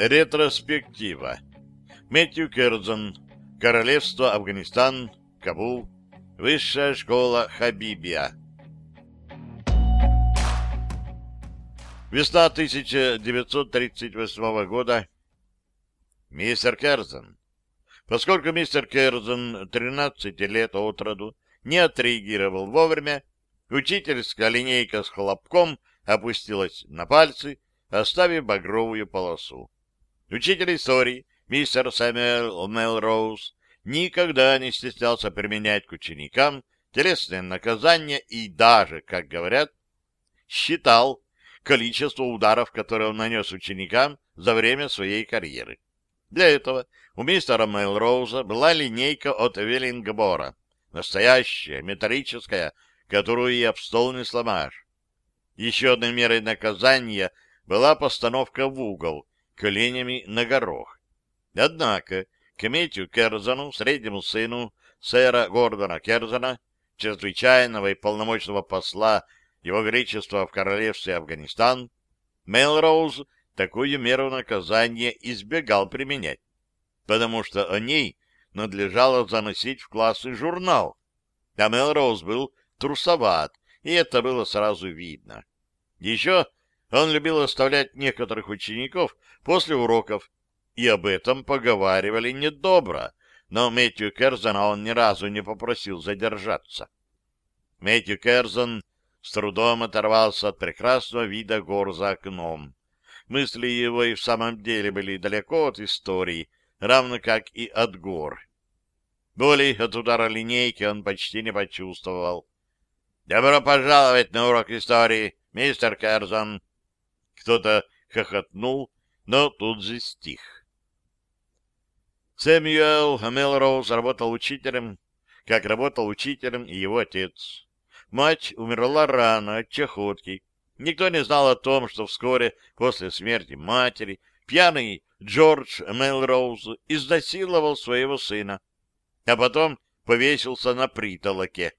Ретроспектива. Мэтью Керзон. Королевство Афганистан. Кабул. Высшая школа Хабибия. Весна 1938 года. Мистер Керзон. Поскольку мистер Керзон 13 лет от роду не отреагировал вовремя, учительская линейка с хлопком опустилась на пальцы, оставив багровую полосу. Учитель истории, мистер Сэмюэл Мелроуз, никогда не стеснялся применять к ученикам телесные наказания и даже, как говорят, считал количество ударов, которые он нанес ученикам за время своей карьеры. Для этого у мистера Мелроуза была линейка от Веллингбора, настоящая, металлическая, которую и об стол не сломаешь. Еще одной мерой наказания была постановка в угол коленями на горох. Однако к Мэтью Керзону, среднему сыну сэра Гордона Керзона, чрезвычайного и полномочного посла Его Величества в Королевстве Афганистан, Мелроуз такую меру наказания избегал применять, потому что о ней надлежало заносить в классный журнал, а Мелроуз был трусоват, и это было сразу видно. Еще он любил оставлять некоторых учеников после уроков, и об этом поговаривали недобро, но Мэтью Керзона он ни разу не попросил задержаться. Мэтью Керзон с трудом оторвался от прекрасного вида гор за окном. Мысли его и в самом деле были далеко от истории, равно как и от гор. Боли от удара линейки он почти не почувствовал. «Добро пожаловать на урок истории, мистер Керзон!» Кто-то хохотнул, но тут же стих. Сэмюэл Мелроуз работал учителем, как работал учителем и его отец. Мать умерла рано от чахотки. Никто не знал о том, что вскоре после смерти матери пьяный Джордж Мелроуз изнасиловал своего сына, а потом повесился на притолоке.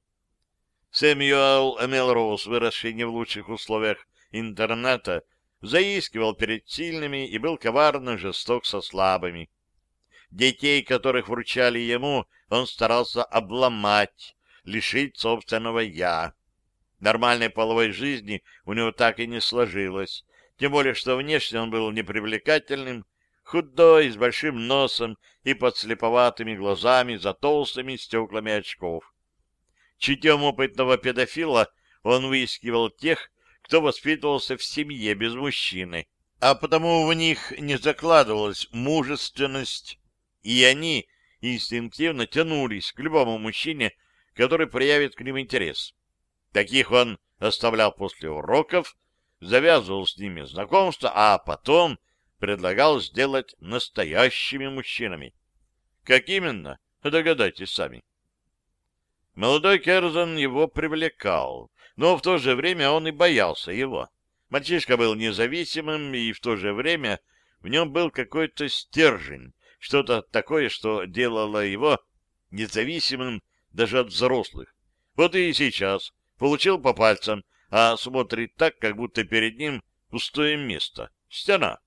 Сэмюэл Мелроуз, выросший не в лучших условиях интерната, заискивал перед сильными и был коварно жесток со слабыми. Детей, которых вручали ему, он старался обломать, лишить собственного «я». Нормальной половой жизни у него так и не сложилось, тем более что внешне он был непривлекательным, худой, с большим носом и подслеповатыми глазами за толстыми стеклами очков. Чутьем опытного педофила он выискивал тех, кто воспитывался в семье без мужчины, а потому в них не закладывалась мужественность, и они инстинктивно тянулись к любому мужчине, который проявит к ним интерес. Таких он оставлял после уроков, завязывал с ними знакомство, а потом предлагал сделать настоящими мужчинами. Как именно? Догадайтесь сами. Молодой Керзон его привлекал, но в то же время он и боялся его. Мальчишка был независимым, и в то же время в нем был какой-то стержень, что-то такое, что делало его независимым даже от взрослых. Вот и сейчас получил по пальцам, а смотрит так, как будто перед ним пустое место, стена.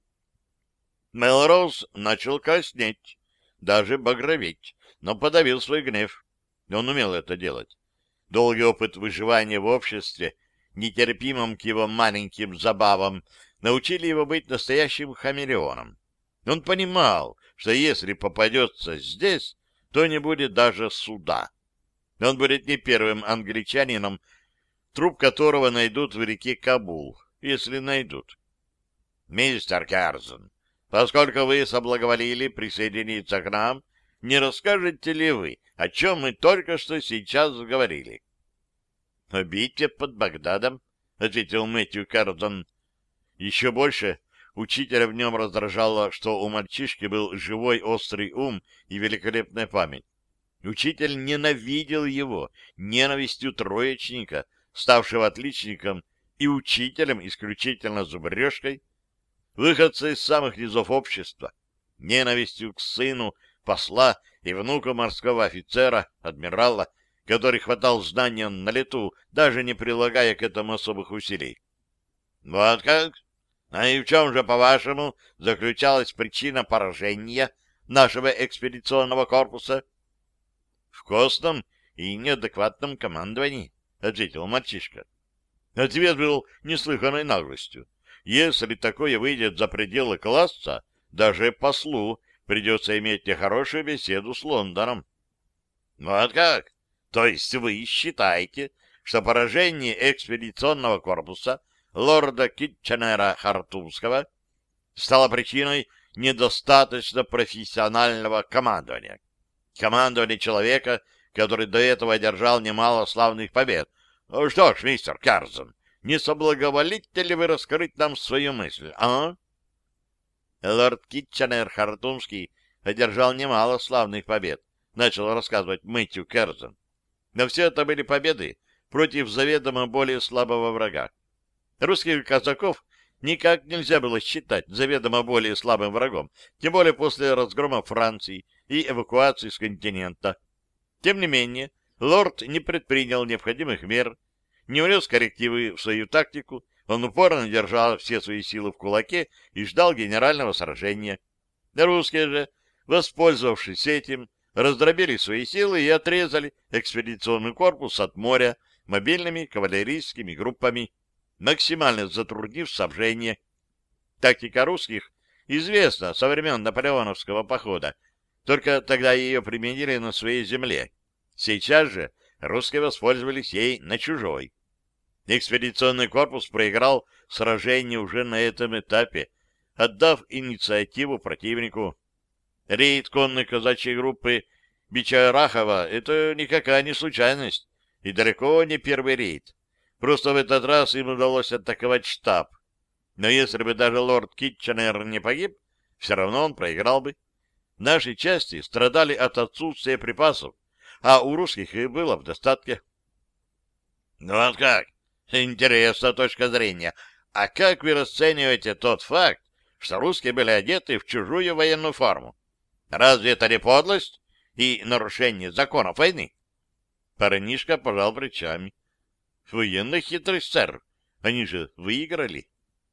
Мелроуз начал краснеть, даже багроветь, но подавил свой гнев. Он умел это делать. Долгий опыт выживания в обществе, нетерпимым к его маленьким забавам, научили его быть настоящим хамелеоном. Он понимал, что если попадется здесь, то не будет даже суда. Он будет не первым англичанином, труп которого найдут в реке Кабул, если найдут. Мистер Керзон, поскольку вы соблаговолили присоединиться к нам, не расскажете ли вы, о чем мы только что сейчас говорили? — О битве под Багдадом, — ответил Мэтью Керзон. Еще больше учителя в нем раздражало, что у мальчишки был живой острый ум и великолепная память. Учитель ненавидел его ненавистью троечника, ставшего отличником и учителем исключительно зубрежкой, выходца из самых низов общества, ненавистью к сыну посла и внуку морского офицера, адмирала, который хватал знания на лету, даже не прилагая к этому особых усилий. — Вот как? А и в чем же, по-вашему, заключалась причина поражения нашего экспедиционного корпуса? — В костном и неадекватном командовании, — ответил мальчишка. Ответ был неслыханной наглостью. Если такое выйдет за пределы класса, даже послу придется иметь нехорошую беседу с Лондоном. — Вот как? То есть вы считаете, что поражение экспедиционного корпуса лорда Китченера Хартумского стало причиной недостаточно профессионального командования? Командование человека, который до этого одержал немало славных побед. Что ж, мистер Керзен, не соблаговолите ли вы раскрыть нам свою мысль, а? Лорд Китченер Хартумский одержал немало славных побед, начал рассказывать Мэтью Керзен. Но все это были победы против заведомо более слабого врага. Русских казаков никак нельзя было считать заведомо более слабым врагом, тем более после разгрома Франции и эвакуации с континента. Тем не менее, лорд не предпринял необходимых мер, не внес коррективы в свою тактику, он упорно держал все свои силы в кулаке и ждал генерального сражения. Русские же, воспользовавшись этим, раздробили свои силы и отрезали экспедиционный корпус от моря мобильными кавалерийскими группами, максимально затруднив снабжение. Тактика русских известна со времен наполеоновского похода, только тогда ее применили на своей земле. Сейчас же русские воспользовались ей на чужой. Экспедиционный корпус проиграл сражение уже на этом этапе, отдав инициативу противнику. Рейд конной казачьей группы Бича-Рахова — это никакая не случайность и далеко не первый рейд. Просто в этот раз им удалось атаковать штаб. Но если бы даже лорд Китченер не погиб, все равно он проиграл бы. Наши части страдали от отсутствия припасов, а у русских их было в достатке. Ну вот как? Интересная точка зрения. А как вы расцениваете тот факт, что русские были одеты в чужую военную форму? Разве это не подлость и нарушение законов войны? Парнишка пожал плечами. Военная хитрость, сэр. Они же выиграли.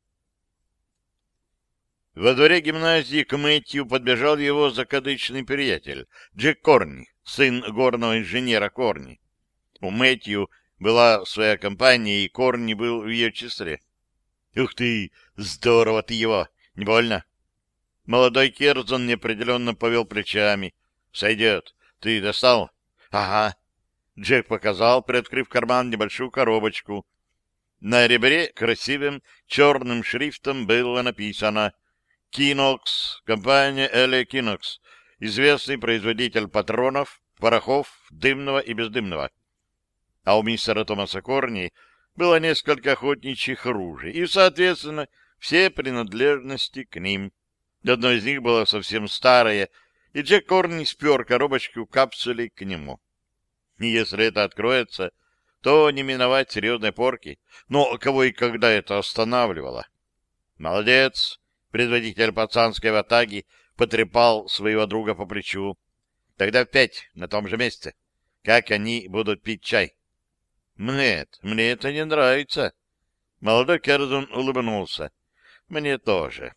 Во дворе гимназии к Мэтью подбежал его закадычный приятель, Джек Корни, сын горного инженера Корни. У Мэтью была своя компания, и Корни был в ее числе. — Ух ты! Здорово ты его! Не больно? Молодой Керзон неопределенно повел плечами. — Сойдет. Ты достал? — Ага. Джек показал, приоткрыв карман, небольшую коробочку. На ребре красивым черным шрифтом было написано «Кинокс», компания Элли Кинокс, известный производитель патронов, порохов, дымного и бездымного. А у мистера Томаса Корни было несколько охотничьих ружей и, соответственно, все принадлежности к ним. Одно из них было совсем старое, и Джек Корни спер коробочку капсулей к нему. И если это откроется, то не миновать серьезной порки. Но кого и когда это останавливало? Молодец! Предводитель пацанской ватаги потрепал своего друга по плечу. Тогда в 5 на том же месте. Как они будут пить чай? Мне это не нравится. Молодой Керзон улыбнулся. Мне тоже.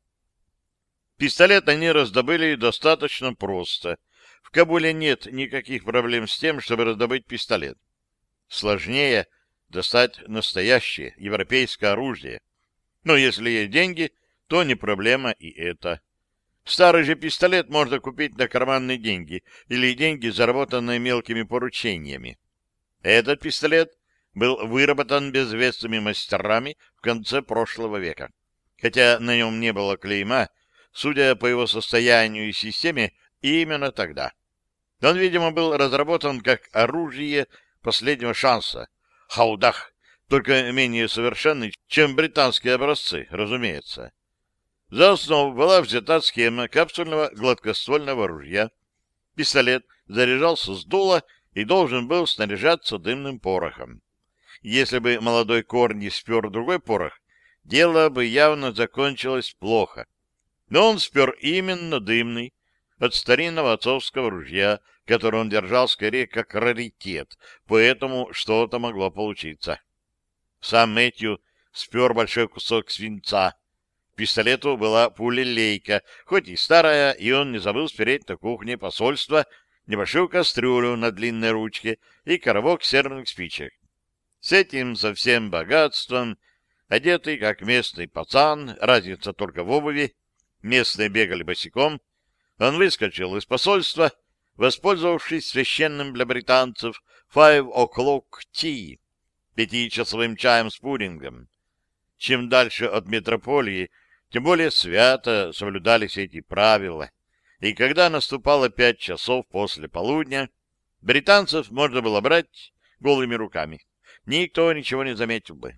Пистолет они раздобыли достаточно просто. В Кабуле нет никаких проблем с тем, чтобы раздобыть пистолет. Сложнее достать настоящее европейское оружие. Но если есть деньги, то не проблема и это. Старый же пистолет можно купить на карманные деньги или деньги, заработанные мелкими поручениями. Этот пистолет был выработан безвестными мастерами в конце прошлого века. Хотя на нем не было клейма, судя по его состоянию и системе, именно тогда. Он, видимо, был разработан как оружие последнего шанса. Хаудах, только менее совершенный, чем британские образцы, разумеется. За основу была взята схема капсульного гладкоствольного ружья. Пистолет заряжался с дула и должен был снаряжаться дымным порохом. Если бы молодой Корни спер другой порох, дело бы явно закончилось плохо. Но он спер именно дымный, от старинного отцовского ружья, которое он держал скорее как раритет, поэтому что-то могло получиться. Сам Мэтью спер большой кусок свинца, К пистолету была пуля-лейка, хоть и старая, и он не забыл спереть на кухне посольства небольшую кастрюлю на длинной ручке и коробок серных спичек. С этим со всем богатством, одетый как местный пацан, разница только в обуви, местные бегали босиком, он выскочил из посольства, воспользовавшись священным для британцев «Five o'clock tea» — 5-часовым чаем с пудингом. Чем дальше от метрополии, тем более свято соблюдались эти правила, и когда наступало 5 часов после полудня, британцев можно было брать голыми руками. Никто ничего не заметил бы.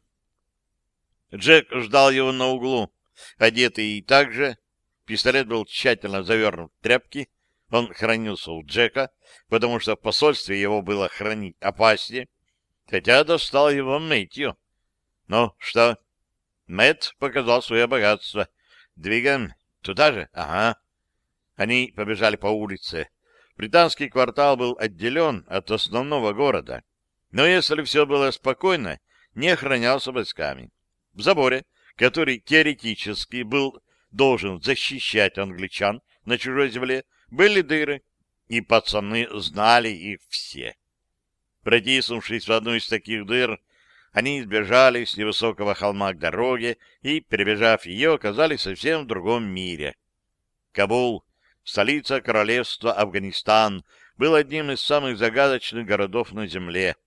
Джек ждал его на углу, одетый так же. Пистолет был тщательно завернут в тряпки. Он хранился у Джека, потому что в посольстве его было хранить опаснее, хотя достал его Мэтью. Ну, что? Мэтт показал свое богатство. Двигаем. Туда же? Ага. Они побежали по улице. Британский квартал был отделен от основного города. Но если все было спокойно, не охранялся войсками. В заборе, который теоретически должен защищать англичан на чужой земле, были дыры, и пацаны знали их все. Протиснувшись в одну из таких дыр, они сбежали с невысокого холма к дороге и, перебежав ее, оказались совсем в другом мире. Кабул, столица королевства Афганистан, был одним из самых загадочных городов на земле.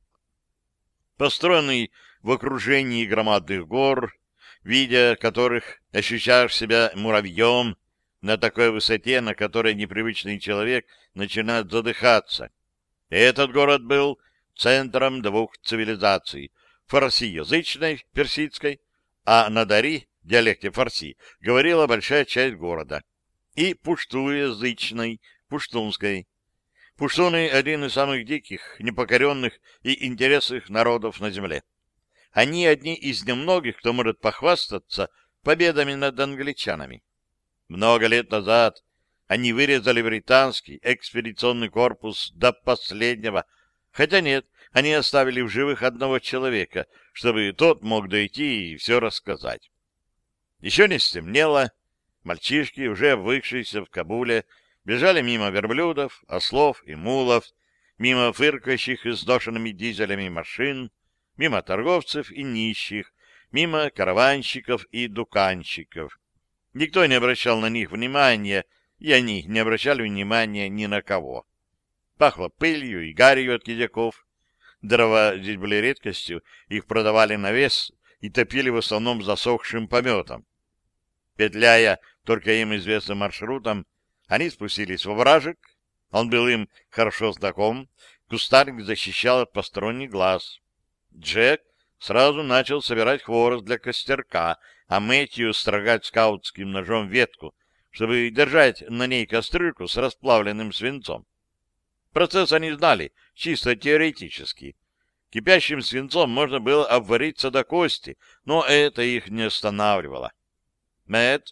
Построенный в окружении громадных гор, видя которых ощущаешь себя муравьем на такой высоте, на которой непривычный человек начинает задыхаться. Этот город был центром двух цивилизаций — фарсиязычной, персидской, а на дари, диалекте фарси, говорила большая часть города, и пуштуязычной, пуштунской. Пуштуны — один из самых диких, непокоренных и интересных народов на земле. Они одни из немногих, кто может похвастаться победами над англичанами. Много лет назад они вырезали британский экспедиционный корпус до последнего, хотя нет, они оставили в живых одного человека, чтобы тот мог дойти и все рассказать. Еще не стемнело, мальчишки, уже обвыкшиеся в Кабуле, бежали мимо верблюдов, ослов и мулов, мимо фыркающих изношенными дизелями машин, мимо торговцев и нищих, мимо караванщиков и дуканщиков. Никто не обращал на них внимания, и они не обращали внимания ни на кого. Пахло пылью и гарью от кизяков. Дрова здесь были редкостью, их продавали на вес и топили в основном засохшим пометом. Петляя только им известным маршрутом, они спустились во вражек. Он был им хорошо знаком, кустарник защищал от посторонних глаз. Джек сразу начал собирать хворост для костерка, а Мэтью строгать скаутским ножом ветку, чтобы держать на ней кастрюльку с расплавленным свинцом. Процесс они знали, чисто теоретически. Кипящим свинцом можно было обвариться до кости, но это их не останавливало. — Мэтт,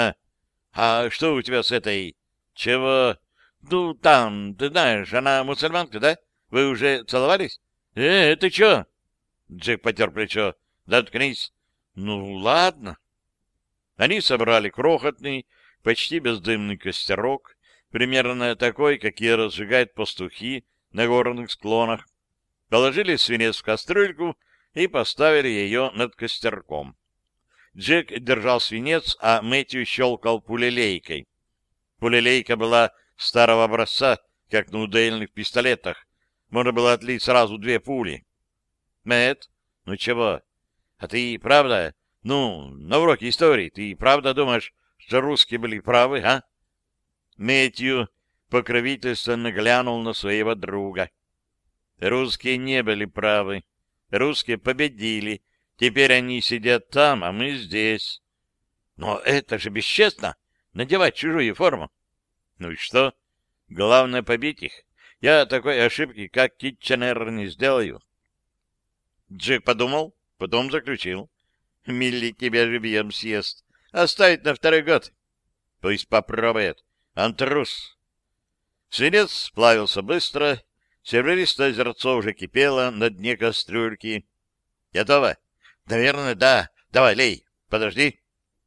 а что у тебя с этой... — Чего? — Ну, там, ты знаешь, она мусульманка, да? Вы уже целовались? — ты чё? Джек потер плечо. — Заткнись. — Ну, ладно. Они собрали крохотный, почти бездымный костерок, примерно такой, какие разжигают пастухи на горных склонах, положили свинец в кастрюльку и поставили ее над костерком. Джек держал свинец, а Мэтью щелкал пулелейкой. Пулелейка была старого образца, как на удельных пистолетах. Можно было отлить сразу 2 пули. — Мэтт, ну чего? А ты правда, на уроке истории, ты правда думаешь, что русские были правы, а? Мэтью покровительственно глянул на своего друга. Русские не были правы. Русские победили. Теперь они сидят там, а мы здесь. Но это же бесчестно, надевать чужую форму. Ну и что? Главное побить их. Я такой ошибки, как Китченер, не сделаю. Джек подумал, потом заключил. Милли тебя живьем съест. Оставить на 2-й год. Пусть попробует. Он трус. Свинец плавился быстро. Серебристое озерцо уже кипело на дне кастрюльки. Готово? Наверное, да. Давай, лей. Подожди.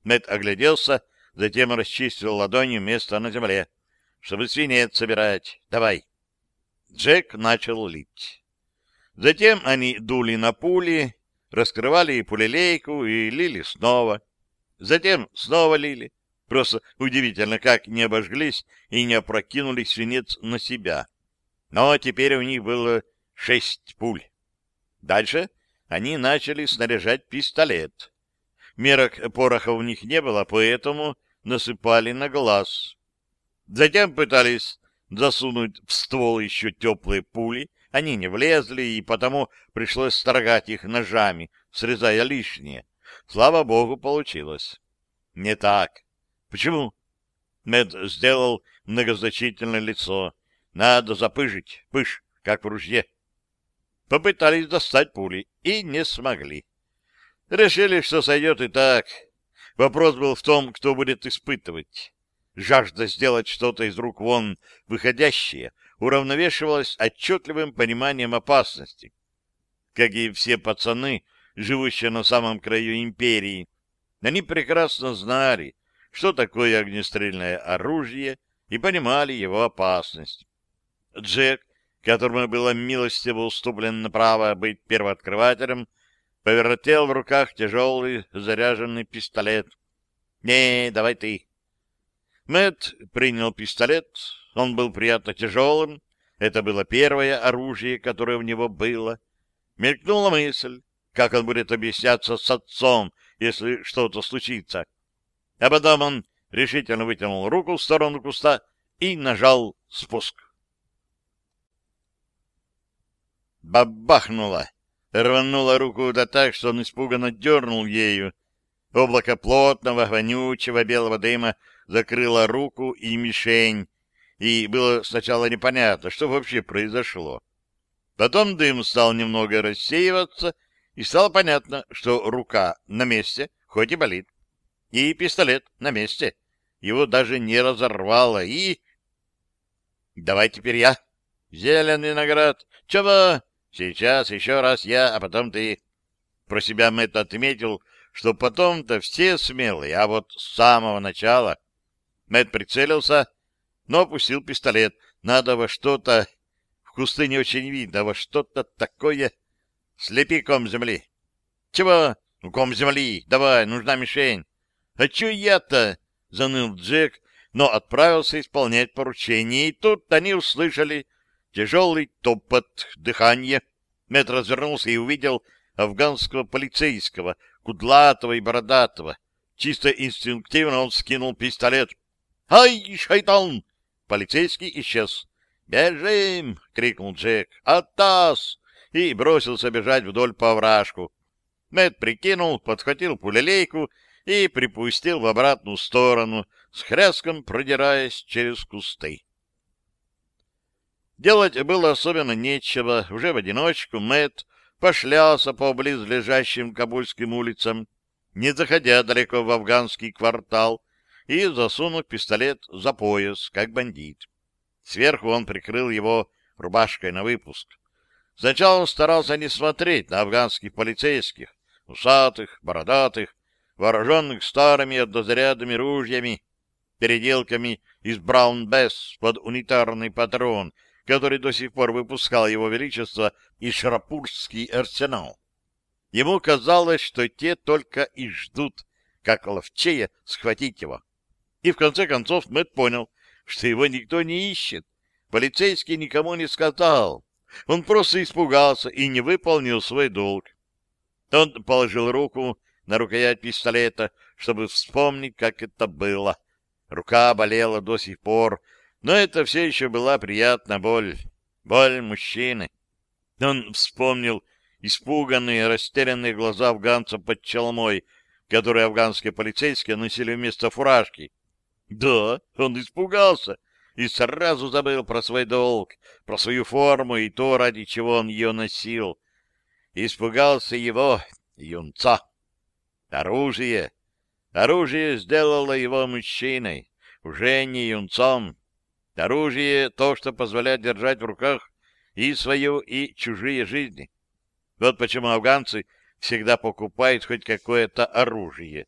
Мэтт огляделся, затем расчистил ладонью место на земле. «Чтобы свинец собирать. Давай». Джек начал лить. Затем они дули на пули, раскрывали пулелейку и лили снова. Затем снова лили. Просто удивительно, как не обожглись и не опрокинули свинец на себя. Но теперь у них было 6 пуль. Дальше они начали снаряжать пистолет. Мерок пороха у них не было, поэтому насыпали на глаз. Затем пытались засунуть в ствол еще теплые пули. Они не влезли, и потому пришлось строгать их ножами, срезая лишнее. Слава богу, получилось. Не так. Почему? Мэтт сделал многозначительное лицо. Надо запыжить. Пыш, как в ружье. Попытались достать пули и не смогли. Решили, что сойдет и так. Вопрос был в том, кто будет испытывать. Жажда сделать что-то из рук вон выходящее уравновешивалась отчетливым пониманием опасности. Как и все пацаны, живущие на самом краю империи, они прекрасно знали, что такое огнестрельное оружие, и понимали его опасность. Джек, которому было милостиво уступлено право быть первооткрывателем, повертел в руках тяжелый заряженный пистолет. «Не, давай ты». Мэтт принял пистолет. Он был приятно тяжелым. Это было первое оружие, которое у него было. Мелькнула мысль, как он будет объясняться с отцом, если что-то случится. А потом он решительно вытянул руку в сторону куста и нажал спуск. Бабахнуло. Рванула руку да так, что он испуганно дернул ею. Облако плотного, вонючего белого дыма закрыло руку и мишень, и было сначала непонятно, что вообще произошло. Потом дым стал немного рассеиваться, и стало понятно, что рука на месте, хоть и болит, и пистолет на месте. Его даже не разорвало, и... «Давай теперь я». «Зеленый виноград». «Чего?» «Сейчас еще раз я, а потом ты». Про себя Мэтт отметил, что потом-то все смелые, а вот с самого начала... Мэтт прицелился, но опустил пистолет. Надо во что-то... В кусты не очень видно, во что-то такое... Слепи ком земли. Чего? Ну, ком земли. Давай, нужна мишень. А чё я-то? Заныл Джек, но отправился исполнять поручение. И тут они услышали тяжелый топот, дыхание. Мэтт развернулся и увидел афганского полицейского, кудлатого и бородатого. Чисто инстинктивно он скинул пистолет. «Ай, шайтан!» Полицейский исчез. «Бежим!» — крикнул Джек. «Атас!» и бросился бежать вдоль по овражку. Мэтт прикинул, подхватил пулелейку и припустил в обратную сторону, с хряском продираясь через кусты. Делать было особенно нечего. Уже в одиночку Мэтт пошлялся по близлежащим кабульским улицам, не заходя далеко в афганский квартал, и засунув пистолет за пояс, как бандит. Сверху он прикрыл его рубашкой на выпуск. Сначала он старался не смотреть на афганских полицейских, усатых, бородатых, вооруженных старыми однозарядными ружьями, переделками из Браун-Бесс под унитарный патрон, который до сих пор выпускал его величество и Шрапурский арсенал. Ему казалось, что те только и ждут, как ловчее схватить его. И в конце концов Мэтт понял, что его никто не ищет. Полицейский никому не сказал. Он просто испугался и не выполнил свой долг. Он положил руку на рукоять пистолета, чтобы вспомнить, как это было. Рука болела до сих пор, но это все еще была приятная боль. Боль мужчины. Он вспомнил испуганные, растерянные глаза афганца под челмой, которые афганские полицейские носили вместо фуражки. Да, он испугался и сразу забыл про свой долг, про свою форму и то, ради чего он ее носил. Испугался его, юнца. Оружие. Оружие сделало его мужчиной, уже не юнцом. Оружие — то, что позволяет держать в руках и свою, и чужие жизни. Вот почему афганцы всегда покупают хоть какое-то оружие.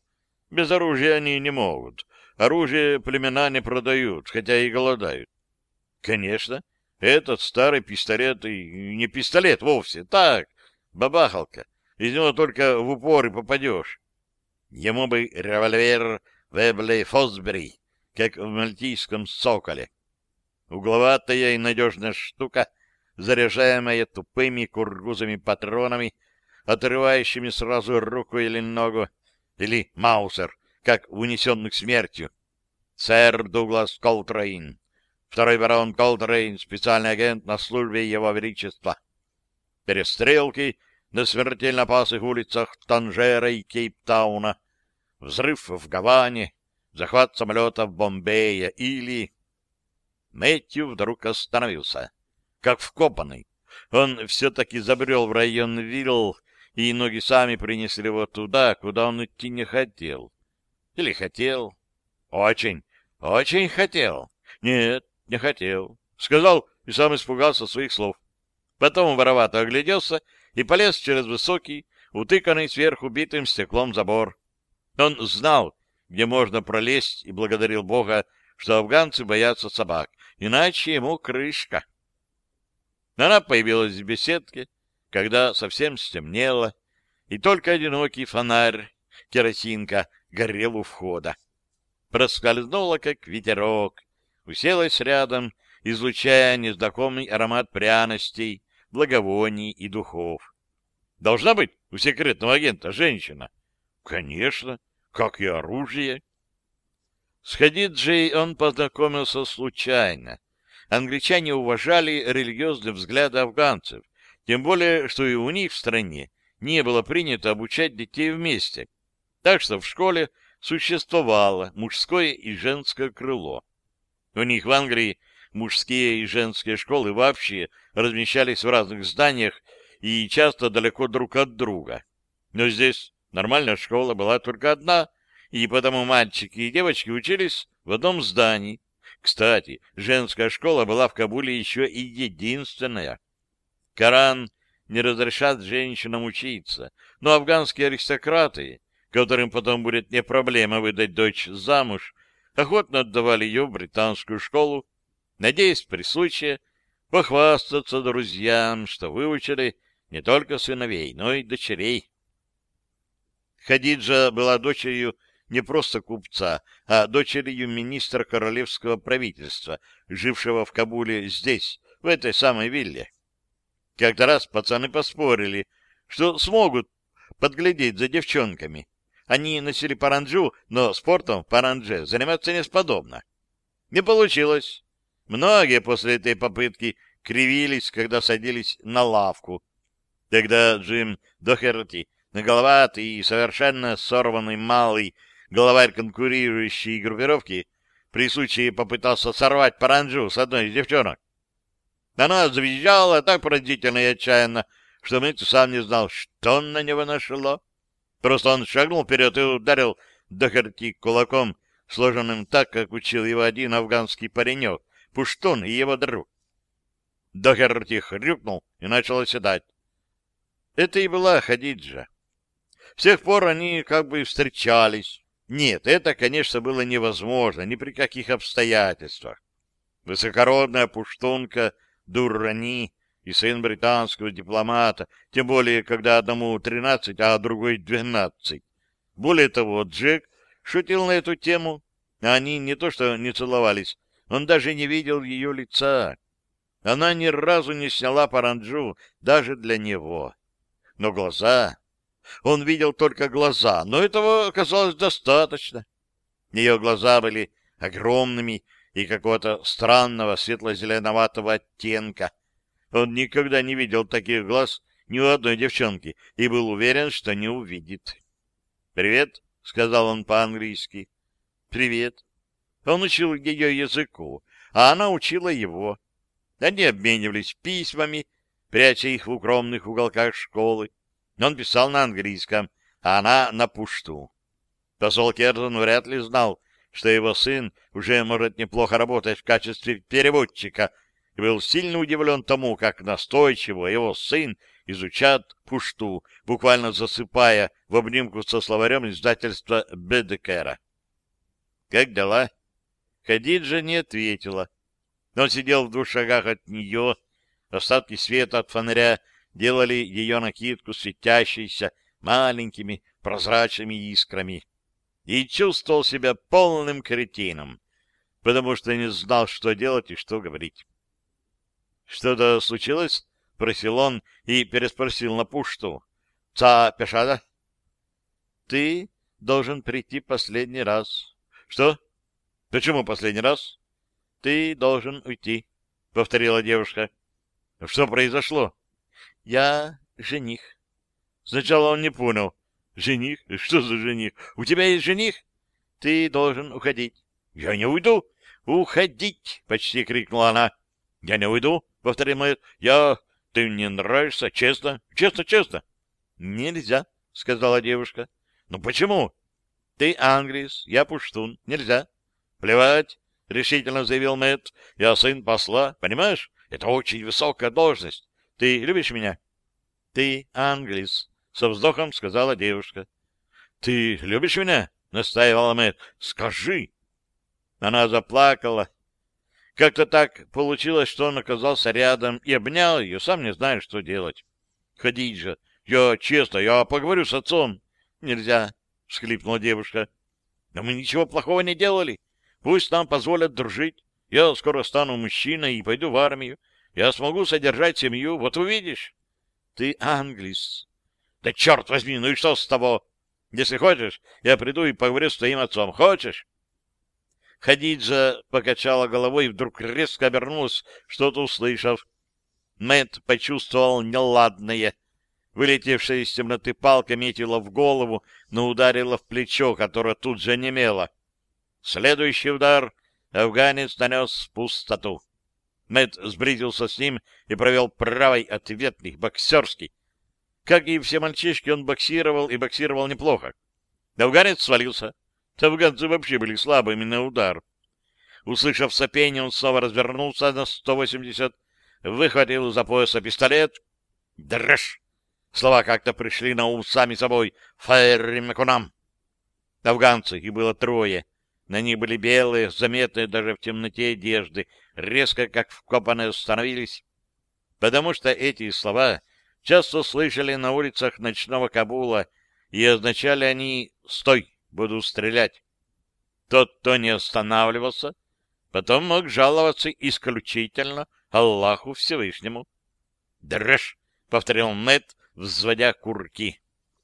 Без оружия они не могут. Оружие племена не продают, хотя и голодают. Конечно, этот старый пистолет и не пистолет вовсе, так, бабахалка. Из него только в упор и попадешь. Ему бы револьвер Веблей Фосбери, как в мальтийском соколе. Угловатая и надежная штука, заряжаемая тупыми кургузами-патронами, отрывающими сразу руку или ногу, или маусер, как в «Унесенных смертью». Сэр Дуглас Колтрейн, второй барон Колтрейн, специальный агент на службе Его Величества. Перестрелки на смертельно опасных улицах Танжера и Кейптауна, взрыв в Гаване, захват самолета в Бомбее или... Мэтью вдруг остановился, как вкопанный. Он все-таки забрел в район вилл, и ноги сами принесли его туда, куда он идти не хотел. Или хотел? Очень, очень хотел. Нет, не хотел. Сказал и сам испугался своих слов. Потом воровато огляделся и полез через высокий, утыканный сверху битым стеклом забор. Он знал, где можно пролезть, и благодарил Бога, что афганцы боятся собак, иначе ему крышка. Она появилась в беседке, когда совсем стемнело, и только одинокий фонарь, керосинка, горел у входа. Проскользнула, как ветерок, уселась рядом, излучая незнакомый аромат пряностей, благовоний и духов. Должна быть у секретного агента женщина? Конечно, как и оружие. С Хадиджей он познакомился случайно. Англичане уважали религиозные взгляды афганцев, тем более, что и у них в стране не было принято обучать детей вместе, так что в школе существовало мужское и женское крыло. У них в Англии мужские и женские школы вообще размещались в разных зданиях и часто далеко друг от друга. Но здесь нормальная школа была только одна, и потому мальчики и девочки учились в одном здании. Кстати, женская школа была в Кабуле еще и единственная. Коран не разрешат женщинам учиться, но афганские аристократы, которым потом будет не проблема выдать дочь замуж, охотно отдавали ее в британскую школу, надеясь при случае похвастаться друзьям, что выучили не только сыновей, но и дочерей. Хадиджа была дочерью не просто купца, а дочерью министра королевского правительства, жившего в Кабуле здесь, в этой самой вилле. Как-то раз пацаны поспорили, что смогут подглядеть за девчонками. Они носили паранджу, но спортом в парандже заниматься несподобно. Не получилось. Многие после этой попытки кривились, когда садились на лавку. Тогда Джим Дохерти, наголоватый и совершенно сорванный малый главарь конкурирующей группировки, при случае попытался сорвать паранджу с одной из девчонок. Она завизжала так поразительно и отчаянно, что Митцу сам не знал, что на него нашло. Просто он шагнул вперед и ударил Дохерти кулаком, сложенным так, как учил его один афганский паренек, пуштун и его друг. Дохерти хрюкнул и начал оседать. Это и была Хадиджа. С тех пор они как бы встречались. Нет, это, конечно, было невозможно ни при каких обстоятельствах. Высокородная пуштунка Дуррани и сын британского дипломата, тем более, когда одному 13, а другой 12. Более того, Джек шутил на эту тему, а они не то что не целовались, он даже не видел ее лица. Она ни разу не сняла паранджу даже для него. Но глаза... Он видел только глаза, но этого оказалось достаточно. Ее глаза были огромными и какого-то странного светло-зеленоватого оттенка. Он никогда не видел таких глаз ни у одной девчонки и был уверен, что не увидит. «Привет», — сказал он по-английски. «Привет». Он учил ее языку, а она учила его. Они обменивались письмами, пряча их в укромных уголках школы. Он писал на английском, а она на пушту. Посол Керзон вряд ли знал, что его сын уже может неплохо работать в качестве переводчика, и был сильно удивлен тому, как настойчиво его сын изучат пушту, буквально засыпая в обнимку со словарем издательства Бедекера. «Как дела?» Хадиджа не ответила. Он сидел в 2 шагах от нее. Остатки света от фонаря делали ее накидку светящейся маленькими прозрачными искрами. И чувствовал себя полным кретином, потому что не знал, что делать и что говорить. «Что-то случилось?» — просил он и переспросил на пушту. «Ца пешада?» «Ты должен прийти последний раз». «Что? Почему последний раз?» «Ты должен уйти», — повторила девушка. «Что произошло?» «Я жених». Сначала он не понял. «Жених? Что за жених? У тебя есть жених?» «Ты должен уходить». «Я не уйду». «Уходить!» — почти крикнула она. «Я не уйду», — повторил Мэтт. «Ты мне нравишься, честно, честно, честно». «Нельзя», — сказала девушка. «Ну почему?» «Ты англис, я пуштун. Нельзя». «Плевать», — решительно заявил Мэтт. «Я сын посла, понимаешь? Это очень высокая должность. Ты любишь меня?» «Ты англис», — со вздохом сказала девушка. «Ты любишь меня?» — настаивала Мэтт. «Скажи». Она заплакала. Как-то так получилось, что он оказался рядом и обнял ее, сам не зная, что делать. «Хадиджа, я поговорю с отцом». «Нельзя», — всхлипнула девушка. «Но мы ничего плохого не делали. Пусть нам позволят дружить. Я скоро стану мужчиной и пойду в армию. Я смогу содержать семью, вот увидишь». «Ты англис». «Да черт возьми, ну и что с того? Если хочешь, я приду и поговорю с твоим отцом. Хочешь?» Хадиджа покачала головой и вдруг резко обернулась, что-то услышав. Мэтт почувствовал неладное. Вылетевшая из темноты палка метила в голову, но ударила в плечо, которое тут же онемело. Следующий удар афганец нанес в пустоту. Мэтт сблизился с ним и провел правой ответный, боксерский. Как и все мальчишки, он боксировал и боксировал неплохо. Афганец свалился. Афганцы вообще были слабыми на удар. Услышав сопение, он снова развернулся на 180, выхватил из-за пояса пистолет. Дрожь! Слова как-то пришли на ум сами собой. «Фаер-мекунам!» Афганцы, их было 3. На них были белые, заметные даже в темноте одежды, резко, как вкопанные, остановились. Потому что эти слова часто слышали на улицах ночного Кабула, и означали они «Стой! Буду стрелять». Тот, кто не останавливался, потом мог жаловаться исключительно Аллаху Всевышнему. «Дрожь!» — повторил Мэтт, взводя курки.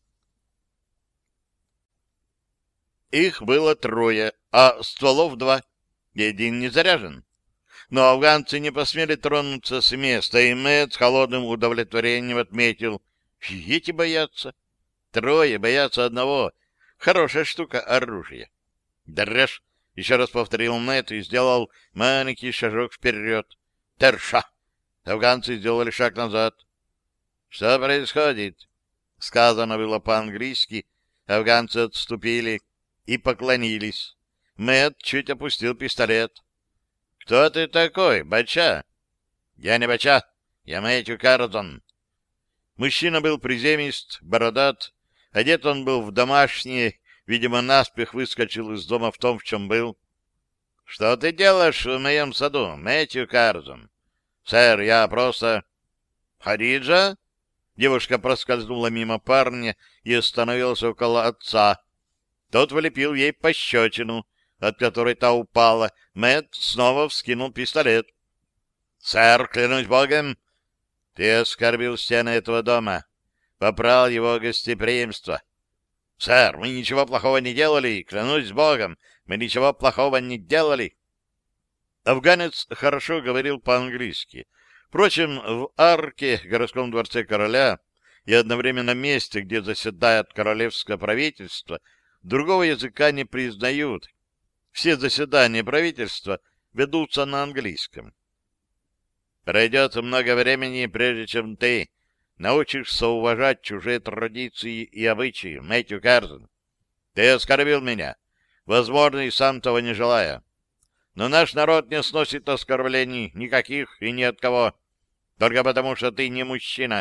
Их было 3, а стволов 2, и 1 не заряжен. Но афганцы не посмели тронуться с места, и Мэтт с холодным удовлетворением отметил: эти боятся. 3 боятся одного. Хорошая штука оружие. «Дрожь!» — еще раз повторил Мэтт и сделал маленький шажок вперед. «Терша!» Афганцы сделали шаг назад. «Что происходит?» Сказано было по-английски. Афганцы отступили и поклонились. Мэтт чуть опустил пистолет. «Кто ты такой, бача?» «Я не бача, я Мэтью Карлсон». Мужчина был приземист, бородат. Одет он был в домашнее, видимо, наспех выскочил из дома в том, в чем был. «Что ты делаешь в моем саду, Мэтью Карлсон?» «Сэр, я просто...» «Хадиджа?» Девушка проскользнула мимо парня и остановилась около отца. Тот влепил ей пощечину, от которой та упала. Мэтт снова вскинул пистолет. «Сэр, клянусь Богом, ты оскорбил стены этого дома, попрал его гостеприимство». «Сэр, мы ничего плохого не делали, клянусь Богом, мы ничего плохого не делали». Афганец хорошо говорил по-английски. Впрочем, в Арке, городском дворце короля, и одновременно месте, где заседает королевское правительство, другого языка не признают. Все заседания правительства ведутся на английском. Пройдет много времени, прежде чем ты научишься уважать чужие традиции и обычаи, Мэтью Карлсон. Ты оскорбил меня, возможно, и сам того не желая. Но наш народ не сносит оскорблений никаких и ни от кого, только потому что ты не мужчина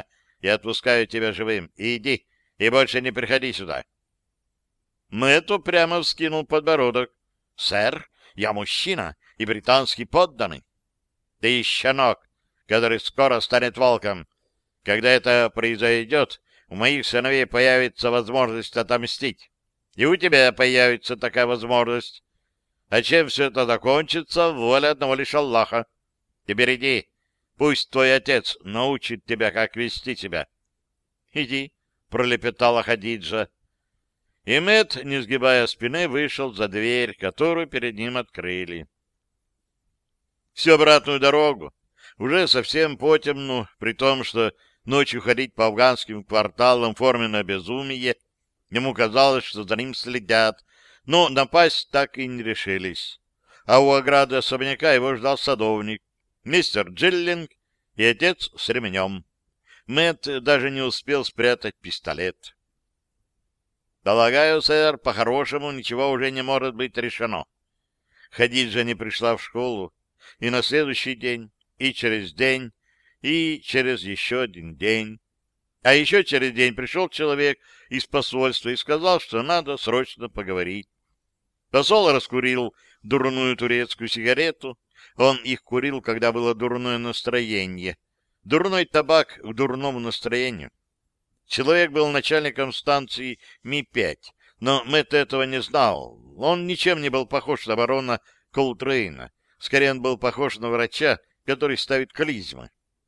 я отпускаю тебя живым. Иди, и больше не приходи сюда. Мэтт прямо вскинул подбородок. — Сэр, я мужчина и британский подданный. Ты щенок, который скоро станет волком. Когда это произойдет, у моих сыновей появится возможность отомстить. И у тебя появится такая возможность. А чем все это закончится, воля одного лишь Аллаха. Теперь иди, пусть твой отец научит тебя, как вести себя. — Иди, — пролепетала Хадиджа. И Мэтт, не сгибая спины, вышел за дверь, которую перед ним открыли. Всю обратную дорогу, уже совсем потемну, при том, что ночью ходить по афганским кварталам — форменное безумие, ему казалось, что за ним следят, но напасть так и не решились. А у ограды особняка его ждал садовник, мистер Джиллинг и отец с ремнем. Мэтт даже не успел спрятать пистолет. «Полагаю, сэр, по-хорошему ничего уже не может быть решено. Хадиджа не пришла в школу и на следующий день, и через день, и через еще один день. А еще через день пришел человек из посольства и сказал, что надо срочно поговорить. Посол раскурил дурную турецкую сигарету. Он их курил, когда было дурное настроение. Дурной табак к дурному настроению. Человек был начальником станции Ми-5, но Мэтт этого не знал. Он ничем не был похож на барона Колтрейна. Скорее, он был похож на врача, который ставит клизмы.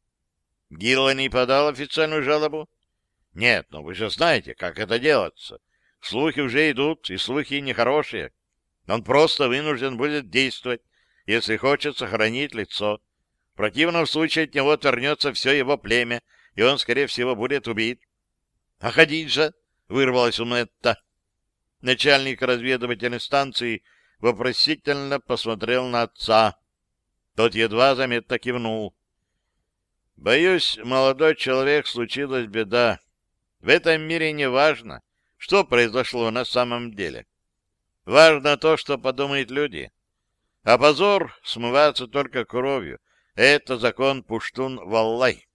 Гиллани подал официальную жалобу? Нет, но вы же знаете, как это делается. Слухи уже идут, и слухи нехорошие. Он просто вынужден будет действовать, если хочет сохранить лицо. В противном случае от него отвернется все его племя, и он, скорее всего, будет убит. — А Хадиджа? — вырвалась у Мэтта. Начальник разведывательной станции вопросительно посмотрел на отца. Тот едва заметно кивнул. — Боюсь, молодой человек, случилась беда. В этом мире не важно, что произошло на самом деле. Важно то, что подумают люди. А позор смывается только кровью. Это закон Пуштун-Валлай.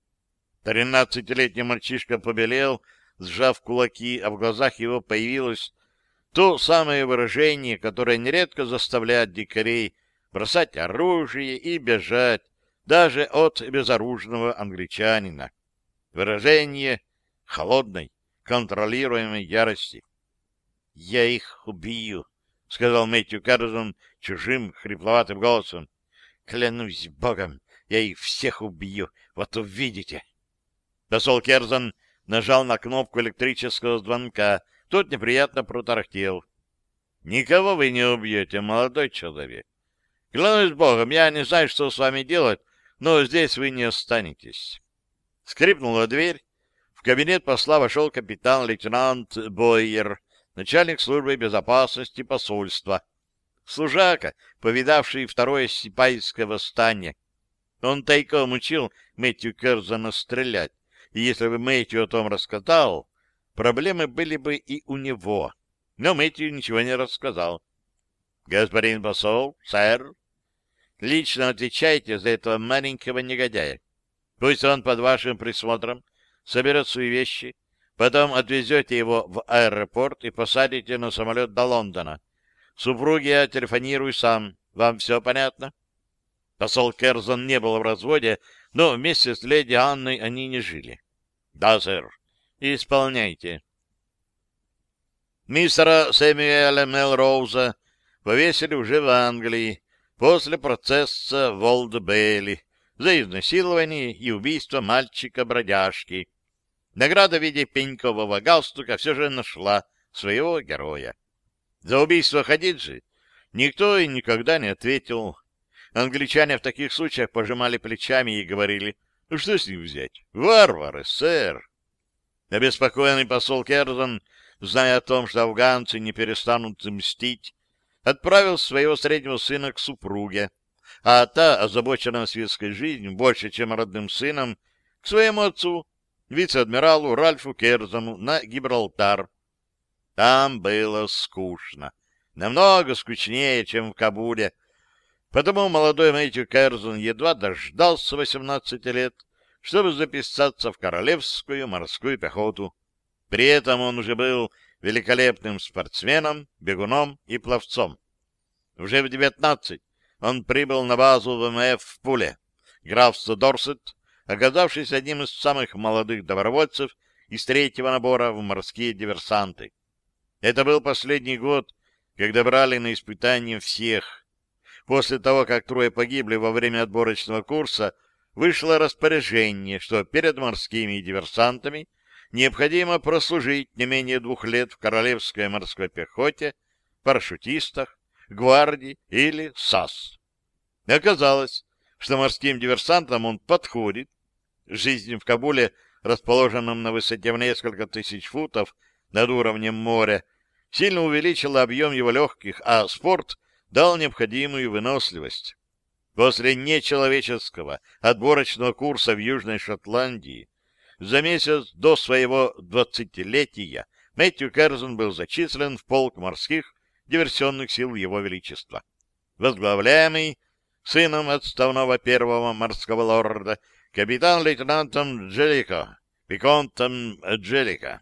13-летний мальчишка побелел, сжав кулаки, а в глазах его появилось то самое выражение, которое нередко заставляет дикарей бросать оружие и бежать даже от безоружного англичанина. Выражение холодной, контролируемой ярости. — Я их убью, — сказал Мэтью Кэрзон чужим, хрипловатым голосом. — Клянусь Богом, я их всех убью, вот увидите. Посол Керзон нажал на кнопку электрического звонка. Тот неприятно протарахтел. — Никого вы не убьете, молодой человек. Клянусь Богом, я не знаю, что с вами делать, но здесь вы не останетесь. Скрипнула дверь. В кабинет посла вошел капитан-лейтенант Бойер, начальник службы безопасности посольства. Служака, повидавший второе сипайское восстание. Он тайком учил Мэтью Керзона стрелять, и если бы Мэтью о том рассказал, проблемы были бы и у него. Но Мэтью ничего не рассказал. — Господин посол, сэр, лично отвечайте за этого маленького негодяя. Пусть он под вашим присмотром соберет свои вещи, потом отвезете его в аэропорт и посадите на самолет до Лондона. Супруге я телефонирую сам. Вам все понятно? Посол Керзон не был в разводе, но вместе с леди Анной они не жили. — Да, сэр. Исполняйте. Мистера Сэмюэля Мелроуза повесили уже в Англии после процесса в Олд-Бейли за изнасилование и убийство мальчика-бродяжки. Награда в виде пенькового галстука все же нашла своего героя. За убийство Хадиджи никто и никогда не ответил. Англичане в таких случаях пожимали плечами и говорили: «Ну что с них взять? Варвары, сэр!» Обеспокоенный посол Керзон, зная о том, что афганцы не перестанут мстить, отправил своего среднего сына к супруге, а та, озабоченная светской жизнью больше, чем родным сыном, к своему отцу, вице-адмиралу Ральфу Керзону, на Гибралтар. Там было скучно. Намного скучнее, чем в Кабуле. Потому молодой Мэтью Керзон едва дождался 18 лет, чтобы записаться в Королевскую морскую пехоту. При этом он уже был великолепным спортсменом, бегуном и пловцом. Уже в 19 он прибыл на базу ВМФ в Пуле, графство Дорсет, оказавшись одним из самых молодых добровольцев из третьего набора в морские диверсанты. Это был последний год, когда брали на испытание всех. После того, как трое погибли во время отборочного курса, вышло распоряжение, что перед морскими диверсантами необходимо прослужить не менее 2 лет в Королевской морской пехоте, парашютистах, гвардии или САС. И оказалось, что морским диверсантам он подходит. Жизнь в Кабуле, расположенном на высоте в несколько тысяч футов над уровнем моря, сильно увеличила объем его легких, а спорт дал необходимую выносливость. После нечеловеческого отборочного курса в Южной Шотландии за месяц до своего 20-летия Мэтью Керзон был зачислен в полк морских диверсионных сил Его Величества, возглавляемый сыном отставного первого морского лорда, капитан-лейтенантом Джеллико, виконтом Джеллико.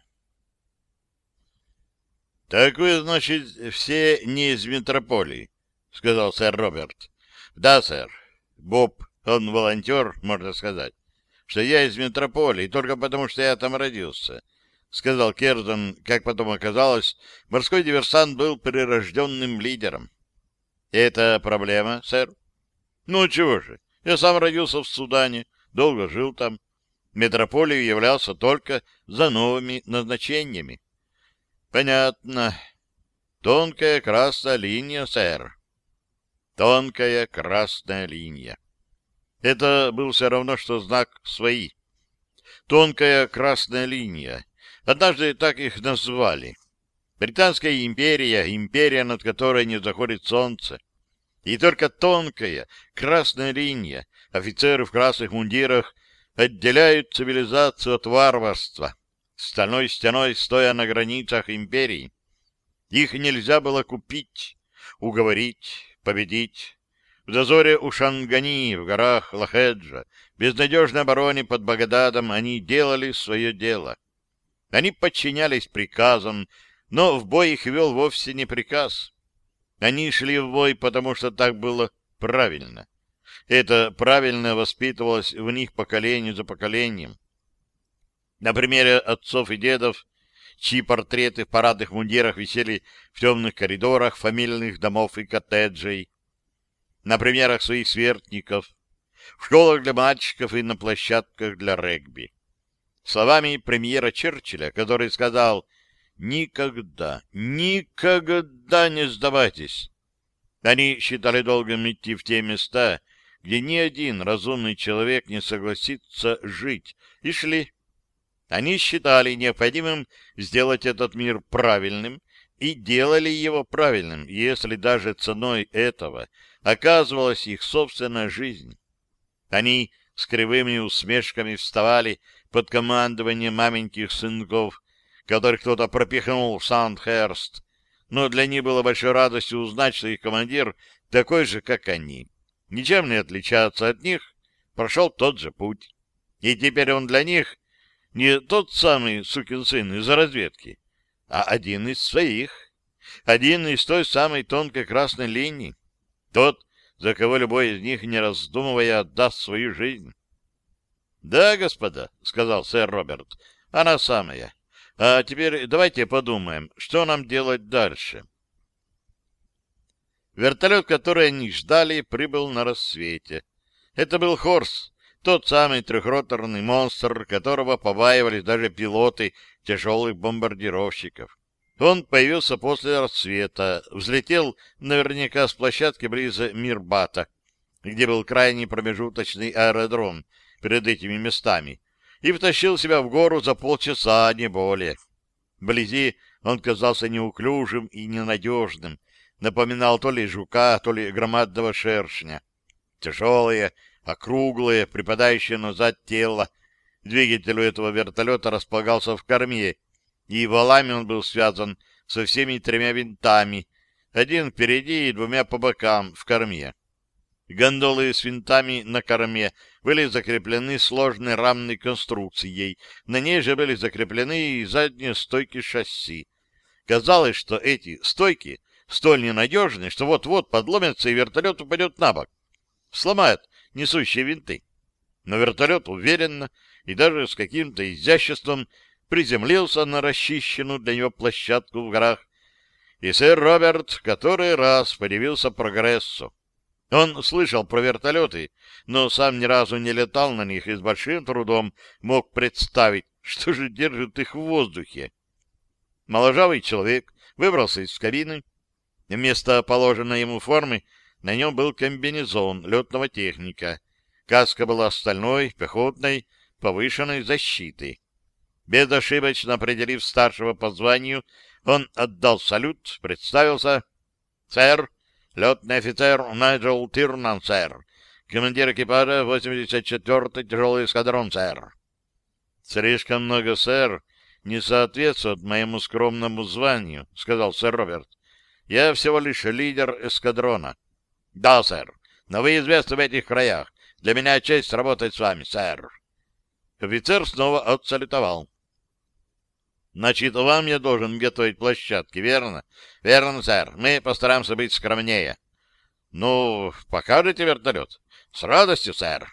— Так вы, значит, все не из метрополии, — сказал сэр Роберт. — Да, сэр. Боб, он волонтер, можно сказать, что я из метрополии, только потому, что я там родился, — сказал Керзон. Как потом оказалось, морской диверсант был прирожденным лидером. — Это проблема, сэр? — Ну, чего же, я сам родился в Судане, долго жил там. Метрополию являлся только за новыми назначениями. — Понятно. Тонкая красная линия, сэр. Тонкая красная линия. Это был все равно, что знак «свои». Тонкая красная линия. Однажды так их назвали. Британская империя, империя, над которой не заходит солнце. И только тонкая красная линия, офицеры в красных мундирах, отделяют цивилизацию от варварства, стальной стеной стоя на границах империи. Их нельзя было купить, уговорить, победить. В дозоре у Шангани, в горах Лахеджа, безнадежной обороне под Багдадом они делали свое дело. Они подчинялись приказам, но в бой их вел вовсе не приказ. Они шли в бой, потому что так было правильно. Это правильно воспитывалось в них поколение за поколением. На примере отцов и дедов, чьи портреты в парадных мундирах висели в темных коридорах фамильных домов и коттеджей, на примерах своих сверстников, в школах для мальчиков и на площадках для регби. Словами премьера Черчилля, который сказал «Никогда, никогда не сдавайтесь». Они считали долгом идти в те места, где ни один разумный человек не согласится жить, и шли. Они считали необходимым сделать этот мир правильным и делали его правильным, если даже ценой этого оказывалась их собственная жизнь. Они с кривыми усмешками вставали под командование маменьких сынков, которых кто-то пропихнул в Сандхерст, но для них было большой радостью узнать, что их командир такой же, как они, ничем не отличается от них, прошел тот же путь. И теперь он для них не тот самый сукин сын из-за разведки, а один из своих, один из той самой тонкой красной линии, тот, за кого любой из них, не раздумывая, отдаст свою жизнь. — Да, господа, — сказал сэр Роберт, — она самая. А теперь давайте подумаем, что нам делать дальше. Вертолет, который они ждали, прибыл на рассвете. Это был Хорс, тот самый трехроторный монстр, которого побаивались даже пилоты тяжелых бомбардировщиков. Он появился после рассвета, взлетел наверняка с площадки близ Мирбата, где был крайний промежуточный аэродром перед этими местами, и втащил себя в гору за полчаса, не более. Вблизи он казался неуклюжим и ненадежным, напоминал то ли жука, то ли громадного шершня. Тяжелое, округлое, припадающее назад тело. Двигатель у этого вертолета располагался в корме, и валами он был связан со всеми 3 винтами, один впереди и 2 по бокам в корме. Гондолы с винтами на корме были закреплены сложной рамной конструкцией. На ней же были закреплены и задние стойки шасси. Казалось, что эти стойки столь ненадежны, что вот-вот подломятся, и вертолет упадет на бок. Сломают несущие винты. Но вертолет уверенно и даже с каким-то изяществом приземлился на расчищенную для него площадку в горах, и сэр Роберт который раз подивился прогрессу. Он слышал про вертолеты, но сам ни разу не летал на них и с большим трудом мог представить, что же держит их в воздухе. Моложавый человек выбрался из кабины. Вместо положенной ему формы на нем был комбинезон летного техника. Каска была стальной, пехотной, повышенной защиты. Безошибочно определив старшего по званию, он отдал салют, представился. «Сэр, летный офицер Найджел Тирнан, сэр. Командир экипажа 84-й тяжелый эскадрон, сэр». «Слишком много, сэр, не соответствует моему скромному званию», — сказал сэр Роберт. «Я всего лишь лидер эскадрона». «Да, сэр, но вы известны в этих краях. Для меня честь работать с вами, сэр». Офицер снова отсалютовал. «Значит, вам я должен готовить площадки, верно?» «Верно, сэр. Мы постараемся быть скромнее». «Ну, покажете вертолет?» «С радостью, сэр».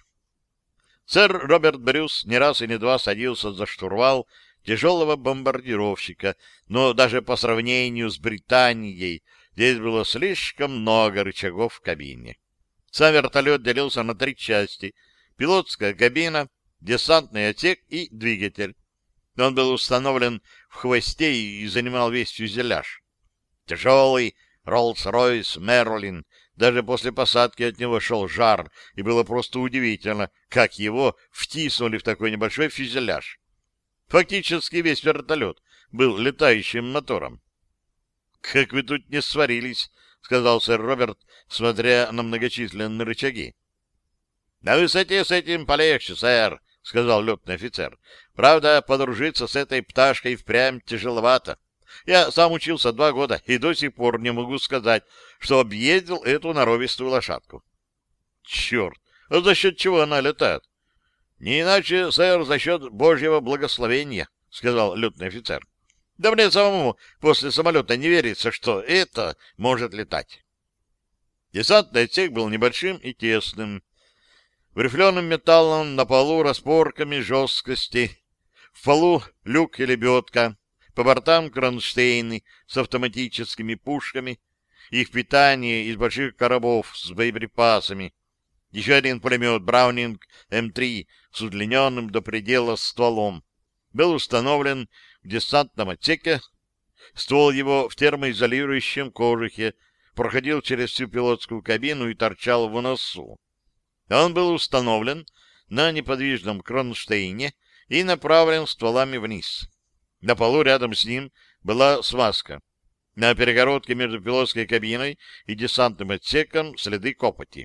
Сэр Роберт Брюс не раз и не два садился за штурвал тяжелого бомбардировщика, но даже по сравнению с Британией здесь было слишком много рычагов в кабине. Сам вертолет делился на 3 части: пилотская кабина, десантный отсек и двигатель. Он был установлен в хвосте и занимал весь фюзеляж. Тяжелый Роллс-Ройс Мерлин. Даже после посадки от него шел жар, и было просто удивительно, как его втиснули в такой небольшой фюзеляж. Фактически весь вертолет был летающим мотором. — Как вы тут не сварились, — сказал сэр Роберт, смотря на многочисленные рычаги. — На высоте с этим полегче, сэр, — сказал летный офицер. — Правда, подружиться с этой пташкой впрямь тяжеловато. Я сам учился 2 года и до сих пор не могу сказать, что объездил эту норовистую лошадку. — Черт! А за счет чего она летает? — Не иначе, сэр, за счет Божьего благословения, — сказал летный офицер. — Да мне самому после самолета не верится, что это может летать. Десантный отсек был небольшим и тесным. Рифленым металлом на полу распорками жесткости. В полу люк и лебедка. По бортам кронштейны с автоматическими пушками. Их питание из больших коробов с боеприпасами. Еще один пулемет Браунинг М3 с удлиненным до предела стволом был установлен в десантном отсеке. Ствол его в термоизолирующем кожухе проходил через всю пилотскую кабину и торчал в носу. Он был установлен на неподвижном кронштейне и направлен стволами вниз. На полу рядом с ним была свазка. На перегородке между пилотской кабиной и десантным отсеком следы копоти.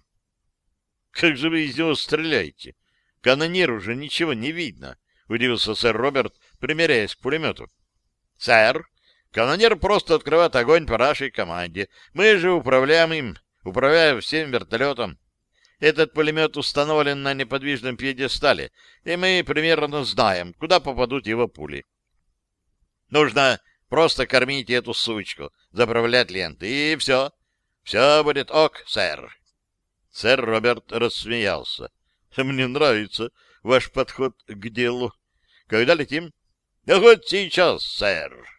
— Как же вы из него стреляете? Канониру же ничего не видно, — удивился сэр Роберт, примеряясь к пулемету. — Сэр, канонир просто открывает огонь по нашей команде. Мы же управляем им, управляем всем вертолетом. Этот пулемет установлен на неподвижном пьедестале, и мы примерно знаем, куда попадут его пули. Нужно просто кормить эту сучку, заправлять ленты, и все. Все будет ок, сэр. Сэр Роберт рассмеялся. Мне нравится ваш подход к делу. Когда летим? Да хоть сейчас, сэр.